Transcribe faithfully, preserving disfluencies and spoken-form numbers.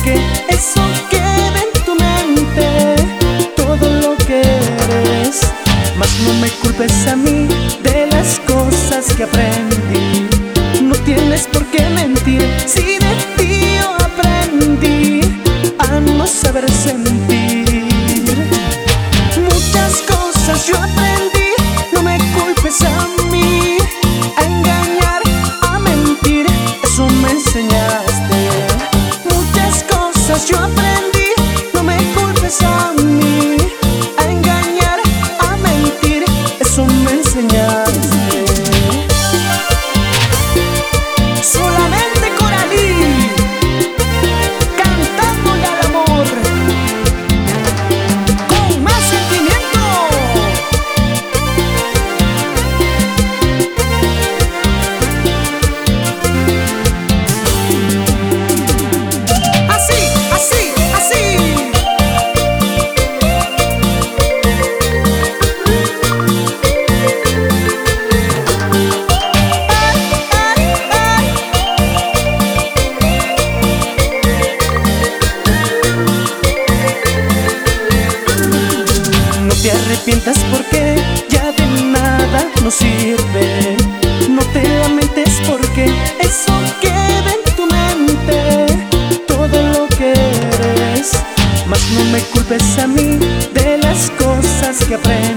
porque eso queda en tu mente, todo lo que eres. Mas no me culpes a mí de las cosas que aprendí. No tienes por qué mentir, si de ti yo aprendí a no saber sentir. Muchas cosas yo aprendí, no me culpes a mí. A engañar, a mentir, eso me enseñaste. Muchas cosas yo aprendí, no me culpes a mí. A engañar, a mentir, eso me enseñaste. Solamente Coralí, cantándole al amor con más sentimiento. Así, así, así. No te arrepientas porque ya de nada nos sirve. No te lamentes porque eso queda en tu mente, todo lo que eres. Mas no me culpes a mí de las cosas que aprendes.